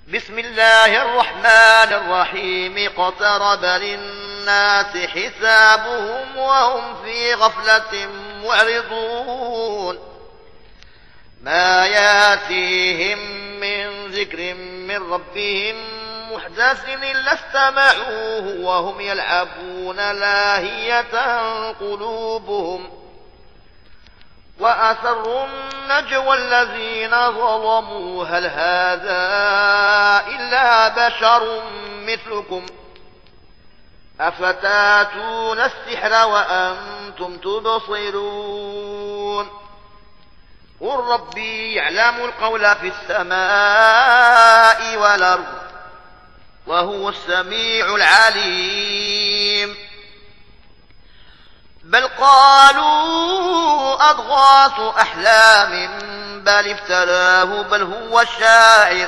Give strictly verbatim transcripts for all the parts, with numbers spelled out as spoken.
بسم الله الرحمن الرحيم اقترب للناس حسابهم وهم في غفلة معرضون ما ياتيهم من ذكر من ربهم محدث إلا استمعوه وهم يلعبون لاهية قلوبهم وأسروا النجوى الذين ظلموا هل هذا إلا بشر مثلكم أفتاتون السحر وأنتم تبصرون قل ربي يعلم القول في السماء والأرض وهو السميع العليم بل قالوا أضغاث أحلام بل افتراه بل هو الشاعر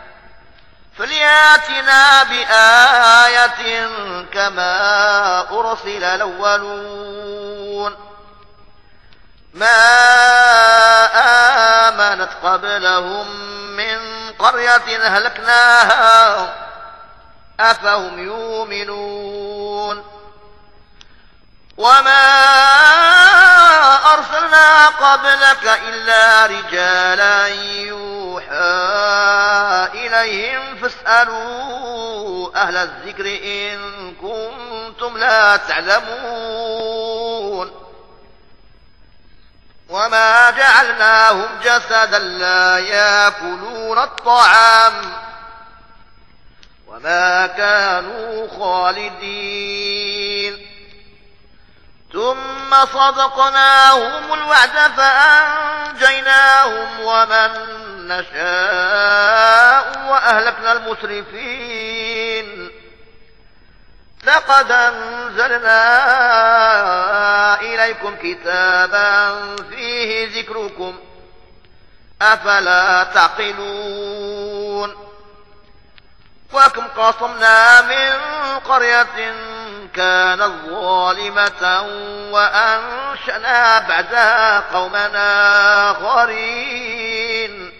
فلياتنا بآية كما أرسل الأولون ما آمنت قبلهم من قرية هلكناها أفهم يؤمنون وما أرسلنا قبلك إلا رجالا يوحى إليهم فاسألوا أهل الذكر إن كنتم لا تعلمون وما جعلناهم جسدا لا يأكلون الطعام وما كانوا خالدين ثم صدقناهم الوعد فأنجيناهم ومن نشاء وأهلكنا المسرفين لقد أنزلنا إليكم كتابا فيه ذكركم أفلا تعقلون وكم قصمنا من قرية كانت ظالمة وأنشأنا بعدها قومنا آخرين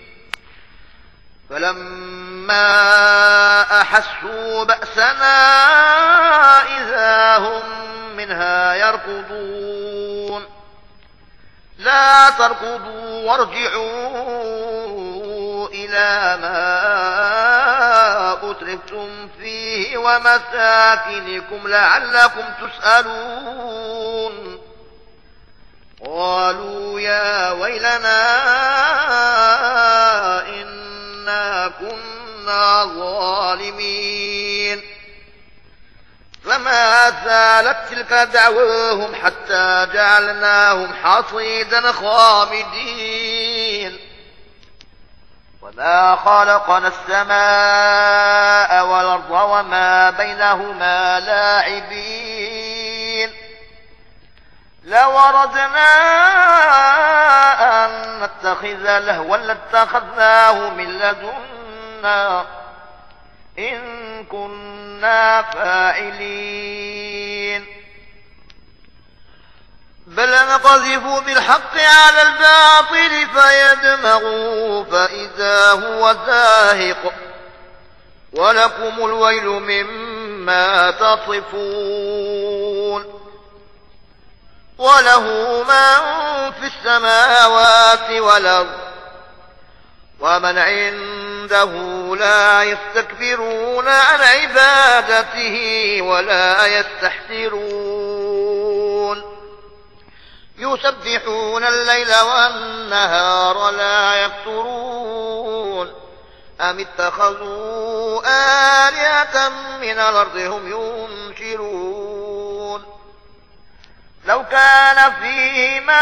فلما أحسوا بأسنا إذا هم منها يركضون لا تركضوا وارجعوا إلى ما أترفتم فيه ومساكنكم لعلكم تسألون قالوا يا ويلنا إنا كنا ظالمين فما زالت تلك دعواهم حتى جعلناهم حصيدا خامدين وما خلقنا السماء والأرض وما بينهما لاعبين لو أردنا أن نتخذ لهوا لاتخذناه من لدنا إن كنا فاعلين بل نقذف بالحق على الباطل فيدمغه فإذا هو زاهق ولكم الويل مما تصفون وله من في السماوات والأرض ومن عنده لا يستكبرون عن عبادته ولا يستحسرون يسبحون الليل والنهار لا يفترون أم اتخذوا آلهة من الأرض هم ينشرون لو كان فيهما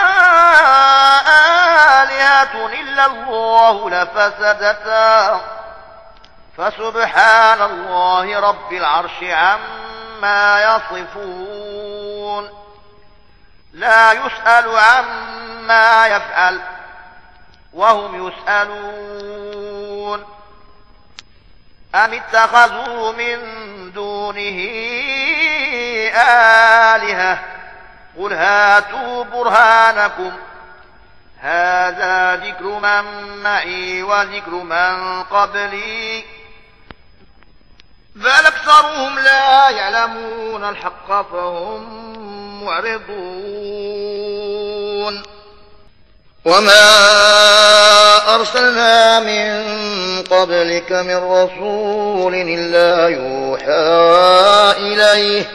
آلهة إلا الله لفسدتا فسبحان الله رب العرش عما يصفون لا يسأل عما يفعل وهم يسألون أم اتخذوا من دونه آلهة قل هاتوا برهانكم هذا ذكر من معي وذكر من قبلي بل أكثرهم لا يعلمون الحق فهم معرضون وما أرسلنا من قبلك من رسول إلا يوحى إليه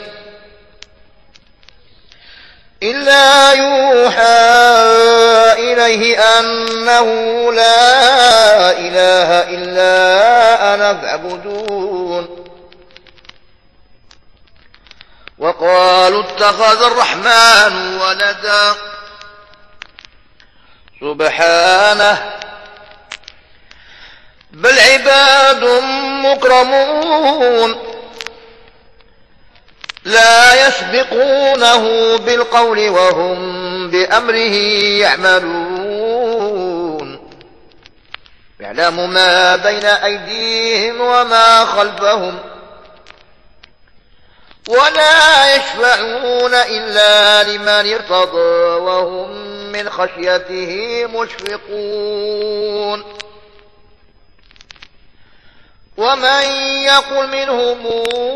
إلا يوحى إليه أنه لا إله إلا أنا فاعبدون وقالوا اتخذ الرحمن ولدا سبحانه بل عباد مكرمون لا يسبقونه بالقول وهم بأمره يعملون يعلم ما بين أيديهم وما خلفهم ولا يشفعون إلا لمن ارتضى وهم من خشيته مشفقون ومن يقل منهم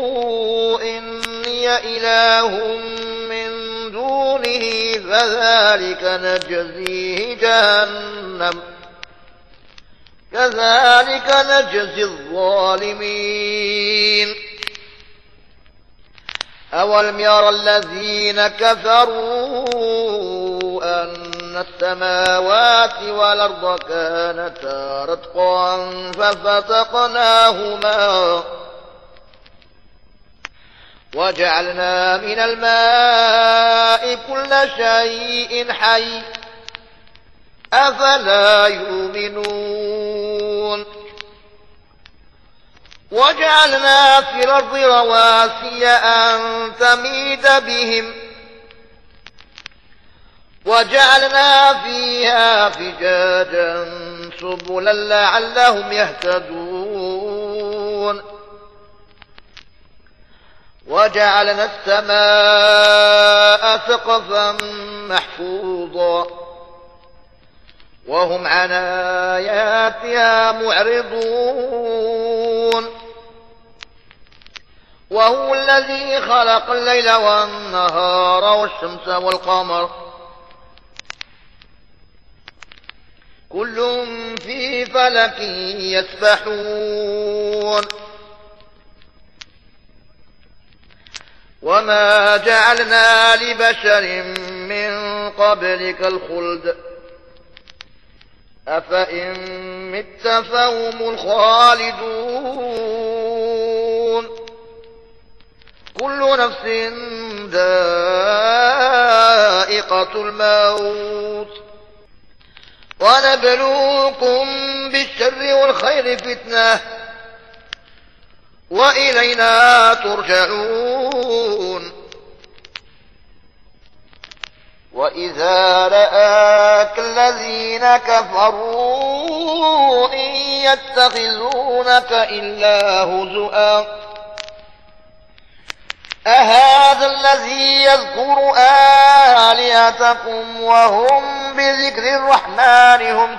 إني إله من دونه فذلك نجزيه جهنم كذلك نجزي الظالمين أولم يرى الذين كفروا أن السماوات والأرض كانتا رتقا ففتقناهما وجعلنا من الماء كل شيء حي أفلا يؤمنون وجعلنا في الأرض رواسي أن تميد بهم وجعلنا فيها فجاجا سبلا لعلهم يهتدون وجعلنا السماء سقفا محفوظا وهم عن آياتها معرضون وهو الذي خلق الليل والنهار والشمس والقمر كل في فلك يسبحون وما جعلنا لبشر من قبلك الخلد أفإن مت فهم الخالدون كل نفس ذائقة الموت ونبلوكم بالشر والخير فتنة وإلينا ترجعون وإذا رآك الذين كفروا إن يتخذونك إلا هزؤا أهذا الذي يذكر آلهتكم وهم بذكر الرحمن هم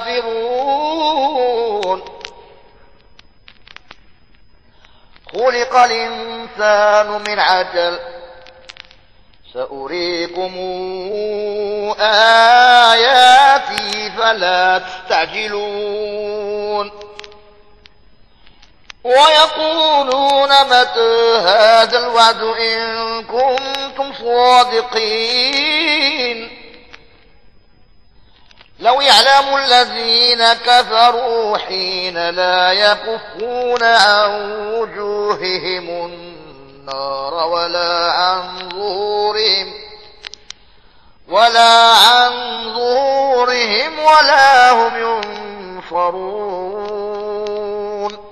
كافرون خلق الإنسان من عجل سأريكم آياتي فلا تستعجلون ويقولون متى هذا الوعد إن كنتم صادقين لو يعلم الذين كفروا حين لا يكفون عن وجوههم النار ولا عن ظهورهم ولا عن ظهورهم ولا هم ينصرون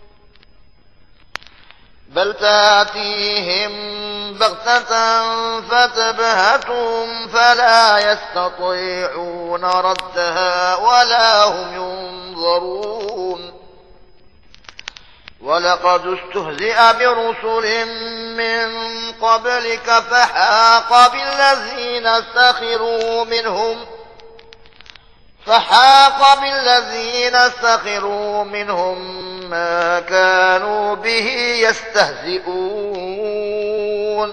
بل تأتيهم بغتة فتبهتهم فلا يستطيعون ردها ولا هم ينظرون ولقد استهزئ برسل من قبلك فحاق بالذين سخروا منهم فحاق بالذين سخروا منهم ما كانوا به يستهزئون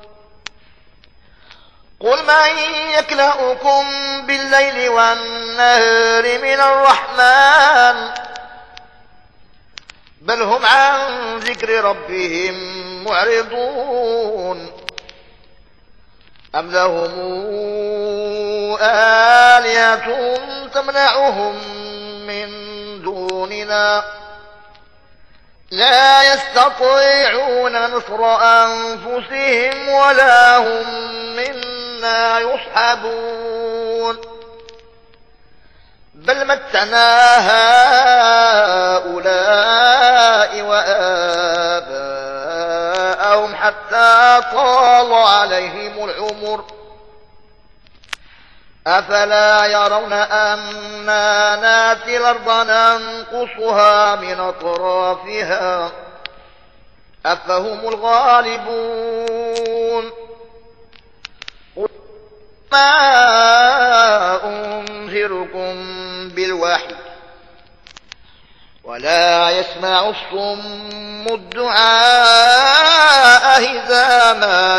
قل من يكلؤكم بالليل والنهار من الرحمن بل هم عن ذكر ربهم معرضون أم لهم آلهة تمنعهم من دوننا لا يستطيعون نصر أنفسهم ولا هم منا يصحبون بل متعنا هؤلاء وآباءهم حتى طال عليهم العمر أفلا يرون أنا ناتي الأرض ننقصها من أطرافها أفهم الغالبون ما أنذركم بالوحي ولا يسمع الصم الدعاء إذا ما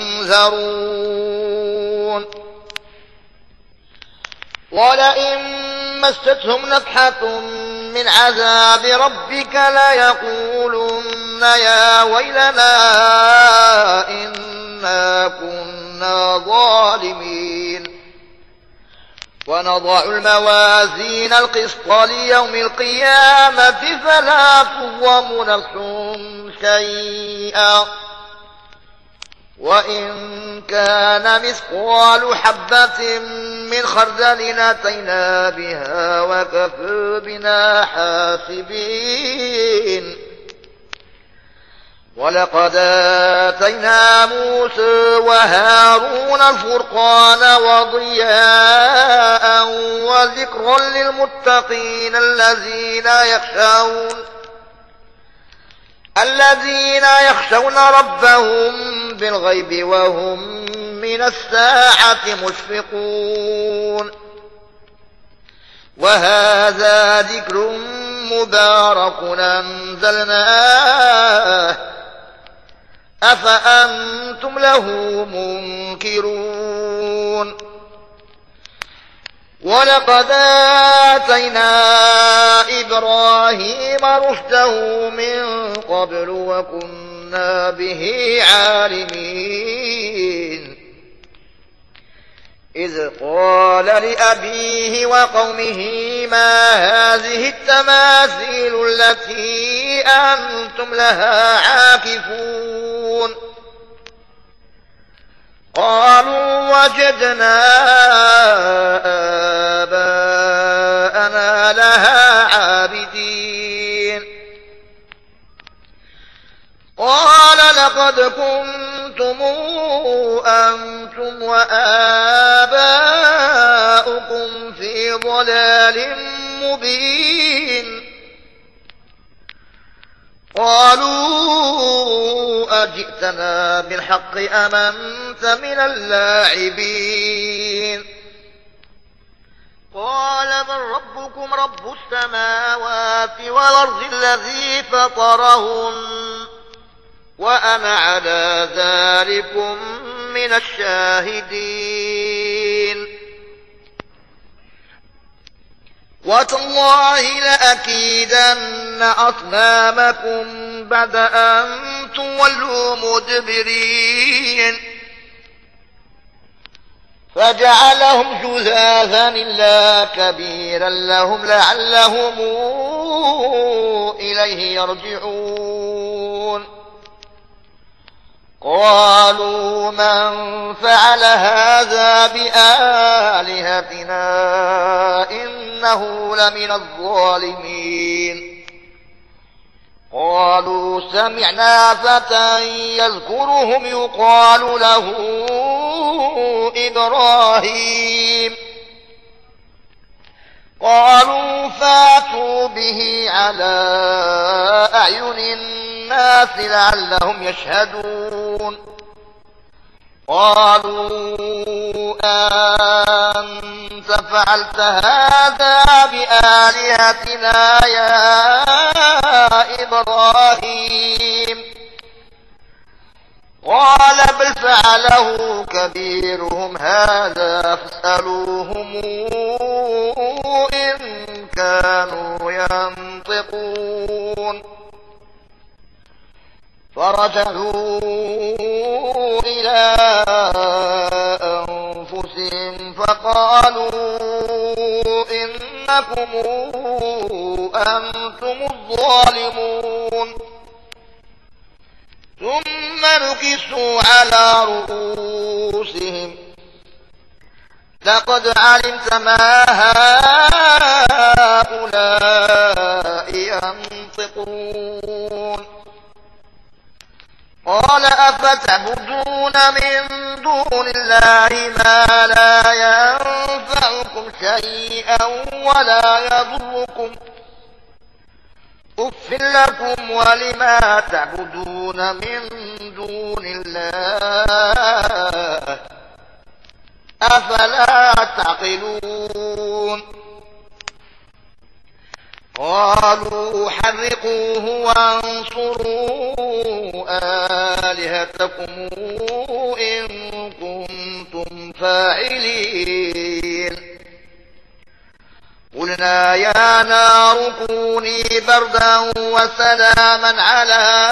ينذرون ولئن مستهم نفحة من عذاب ربك ليقولن يا ويلنا إنا كنا ظالمين ونضع الموازين القسط ليوم القيامة فلا تظلم نفس شيئا وإن كان مثقال حبة من خردل أتينا بها وكفى بنا حاسبين ولقد آتينا موسى وهارون الفرقان وضياء وذكرا للمتقين الذين يخشون الذين يخشون ربهم بالغيب وهم من الساعة مشفقون وهذا ذكر مبارك أنزلناه أفأنتم له منكرون ولقد آتينا إبراهيم رشده من قبل وكنا به عالمين إذ قال لأبيه وقومه ما هذه التماثيل التي أنتم لها عاكفون قالوا وجدنا آباءنا لها عابدين قال لقد كنتم أنتم وآباؤكم في ضلال مبين قالوا أجئتنا بالحق أم أنت من اللاعبين قال من ربكم رب السماوات والأرض الذي فطرهن وأنا على ذلكم من الشاهدين وتالله لأكيدن أصنامكم بعد أن تولوا مدبرين فجعلهم جذاذا إلا كبيرا لهم لعلهم إليه يرجعون قالوا من فعل هذا بآلهتنا إنه لمن الظالمين قالوا سمعنا فتى يذكرهم يقال له إبراهيم قالوا فاتوا به على أعين الناس لعلهم يشهدون قالوا أنت فعلت هذا بآلهتنا يا إبراهيم؟ قال بل فعله كبيرهم هذا فاسألوهم إن كانوا ينطقون. فرجعوا إلى أنفسهم فقالوا إنكم أنتم الظالمون. ثم نكسوا على رؤوسهم لقد علمت ما هؤلاء ينطقون. قال أفتعبدون من دون الله ما لا ينفعكم شيئا ولا يضركم أف لكم ولما تعبدون من دون الله أفلا تعقلون. قالوا حرقوه وانصروا آلهتكم إن كنتم فاعلين. قلنا يا نار كوني بردا وسلاما على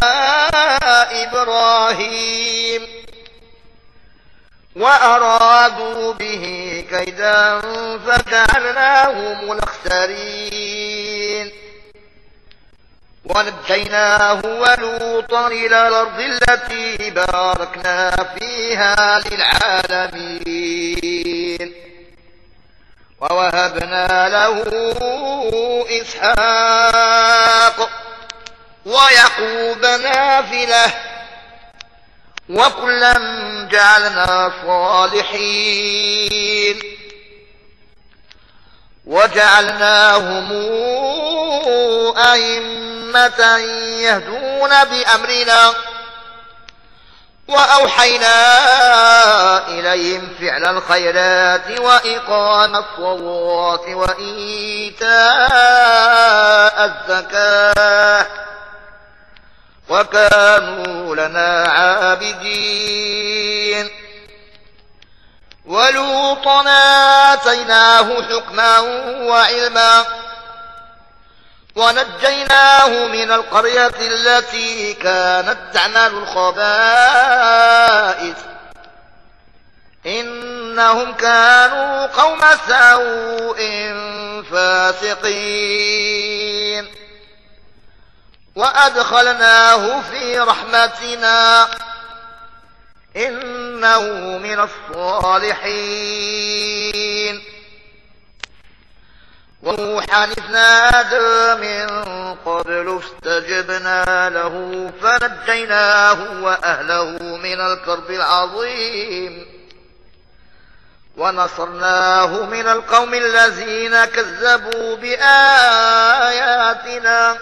إبراهيم وأرادوا به كيدا فجعلناهم الأخسرين. ونجيناه ولوطا إلى الأرض التي باركنا فيها للعالمين. ووهبنا له إسحاق ويعقوب نافلة وكلا جعلنا صالحين وجعلناهم أئمة يهدون بأمرنا وأوحينا إليهم فعل الخيرات وإقام الصلاة وإيتاء الزكاة وكانوا لنا عابدين. ولوطا آتيناه حكما وعلما ونجيناه من القرية التي كانت تعمل الخبائث إنهم كانوا قوم سوء فاسقين. وأدخلناه في رحمتنا إنه من الصالحين. ونوحا إذ نادى من قبل فاستجبنا له فنجيناه وأهله من الكرب العظيم ونصرناه من القوم الذين كذبوا بآياتنا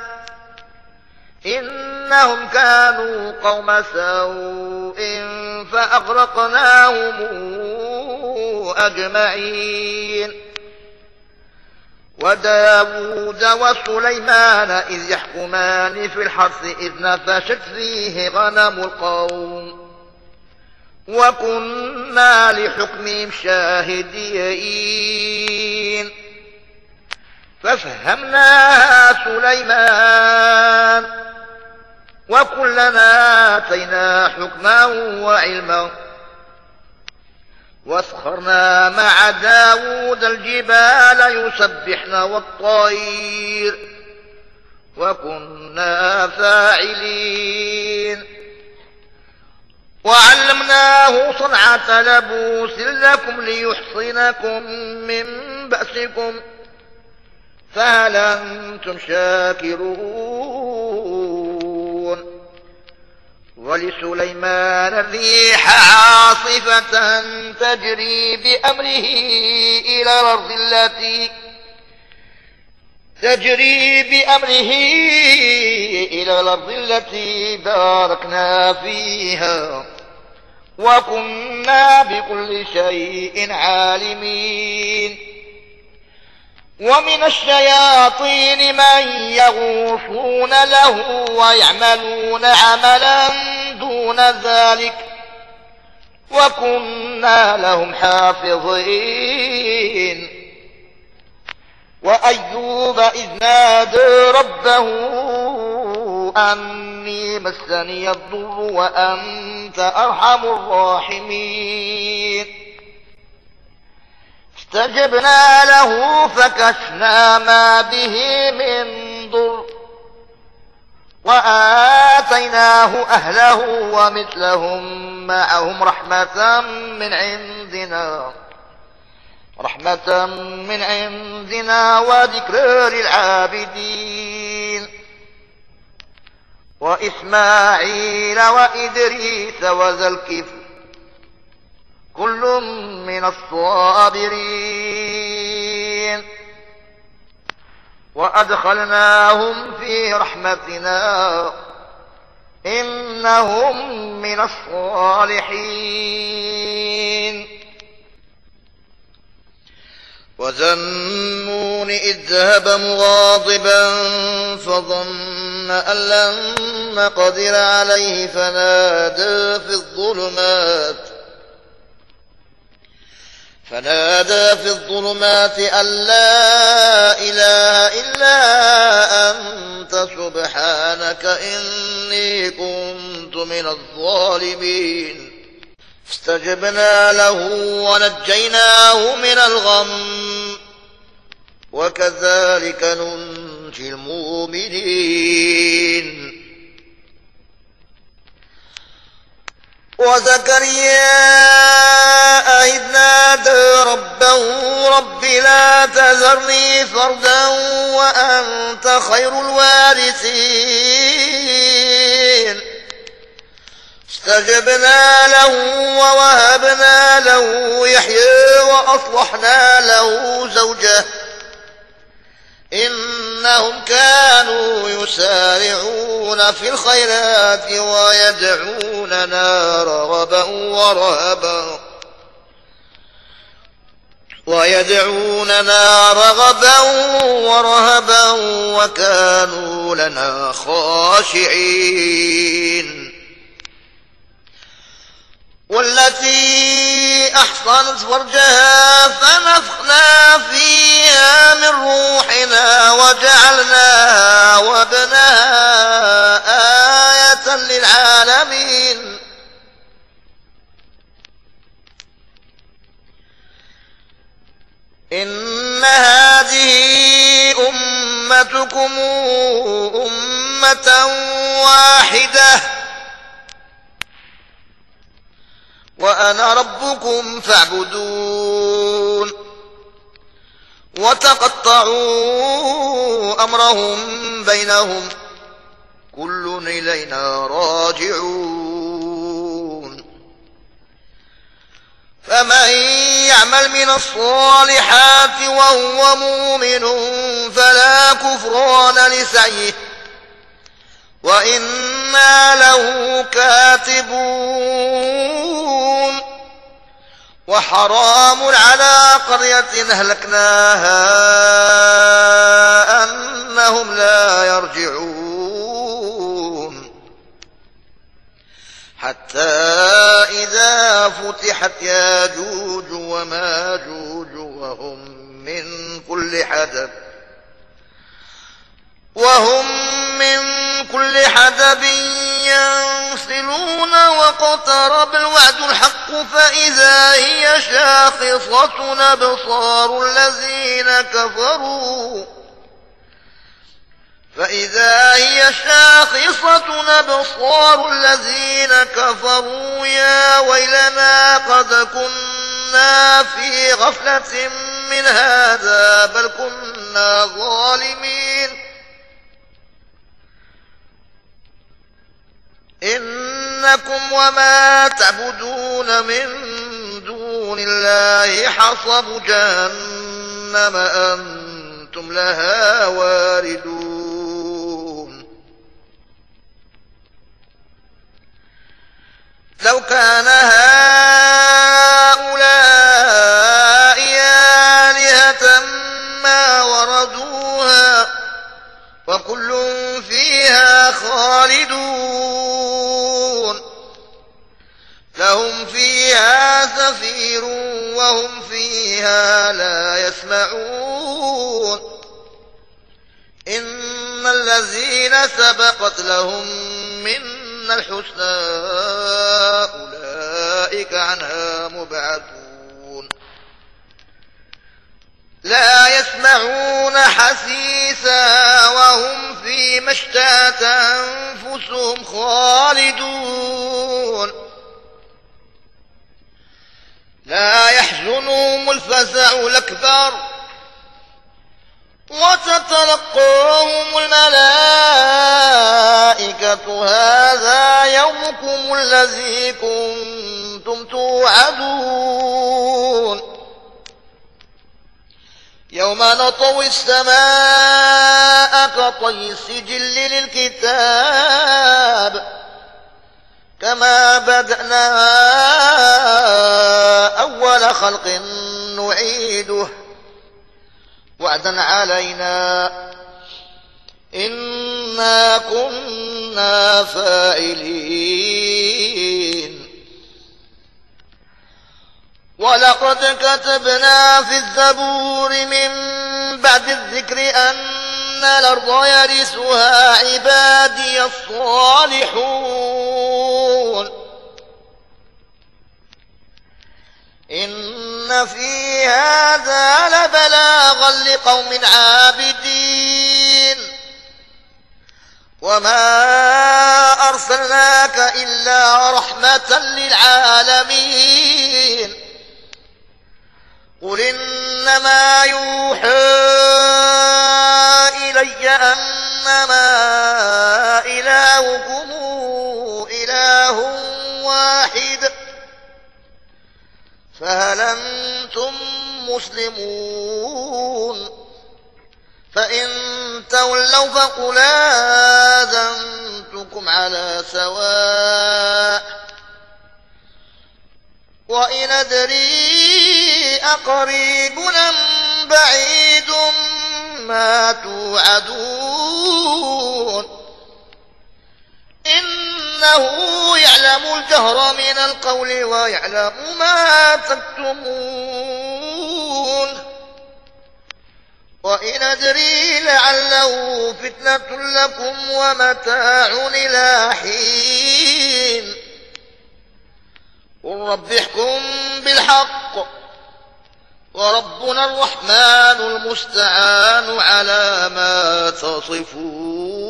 إنهم كانوا قوم سوء فأغرقناهم أجمعين. وداود وسليمان إذ يحكمان في الحرث إذ نفشت فيه غنم القوم وكنا لحكمهم شاهدين. ففهمناها سليمان وكلنا آتينا حكما وعلما واسخرنا مع داود الجبال يسبحن والطير وكنا فاعلين. وعلمناه صنعة لبوس لكم ليحصنكم من بأسكم فهل أنتم شاكرون. ولسليمان الريح عاصفة تجري بأمره إلى الأرض التي تجري بأمره إلى الأرض التي باركنا فيها وكنا بكل شيء عالمين. ومن الشياطين من يغوصون له ويعملون عملا دون ذلك وكنا لهم حافظين. وأيوب إذ نادى ربه أني مسني الضر وأنت أرحم الراحمين استجبنا له فكشفنا ما به من ضر وآتيناه أهله ومثلهم معهم رحمة من عندنا رحمة من عندنا وذكر للعابدين. وإسماعيل وإدريس وذا الكفل كل من الصابرين وأدخلناهم في رحمتنا إنهم من الصالحين. وذا النون إذ ذهب مغاضبا فظن أن لن نقدر عليه فنادى في الظلمات فنادى في الظلمات أن لا إله إلا أنت سبحانك إني كنت من الظالمين فاستجبنا له ونجيناه من الغم وكذلك ننجي المؤمنين. وزكريا إذ نادى ربه رب لا تذرني فردا وأنت خير الوارثين استجبنا له ووهبنا له يحيى وأصلحنا له زوجه إنهم كانوا يسارعون في الخيرات ويدعوننا رغبا ورهبا ويدعوننا رغبا ورهبا وكانوا لنا خاشعين. والتي أحصنت فرجها فنفخنا فيها من روحنا وجعلناها وابنها آية للعالمين. إن هذه أمتكم أمة واحدة وأنا ربكم فاعبدون. وتقطعوا أمرهم بينهم كل إلينا راجعون. فمن يعمل من الصالحات وهو مؤمن فلا كفران لسعيه وإنا له كاتبون. وحرام على قرية أهلكناها أنهم لا يرجعون حتى إذا فتحت ياجوج وماجوج وهم من كل حدب وهم من كل حدب ينسلون واقترب الوعد الحق فإذا هي شاخصة أبصار الذين كفروا فإذا هي شاخصة أبصار الذين كفروا يا ويلنا قد كنا في غفلة من هذا بل كنا ظالمين. إنكم وما تعبدون من دون الله حصب جهنم أنتم لها واردون. لو كان هذا خالدون لهم فيها زفير وهم فيها لا يسمعون إن الذين سبقت لهم منا الحسنى أولئك عنها مبعدون لا يسمعون حسيسا وهم فيما اشتهت أنفسهم خالدون لا يحزنهم الفزع الأكبر وتتلقاهم الملائكة هذا يومكم الذي كنتم توعدون يوم نطوي السماء كطي السجل للكتاب كما بدأنا أول خلق نعيده وعدا علينا إنا كنا فاعلين ولقد كتبنا في الزبور من بعد الذكر أن الأرض يرثها عبادي الصالحون إن في هذا لبلاغا لقوم عابدين وما أرسلناك إلا رحمة للعالمين قل إنما يوحى إلي أنما إلهكم إله واحد فهل أنتم مسلمون فإن تولوا فقل آذنتكم على سواء وإن أدري أقريب أم بعيد ما توعدون إنه يعلم الجهر من القول ويعلم ما تكتمون وإن أدري لعله فتنة لكم ومتاع إلى حين قل رب احكم بالحق وربنا الرحمن المستعان على ما تصفون.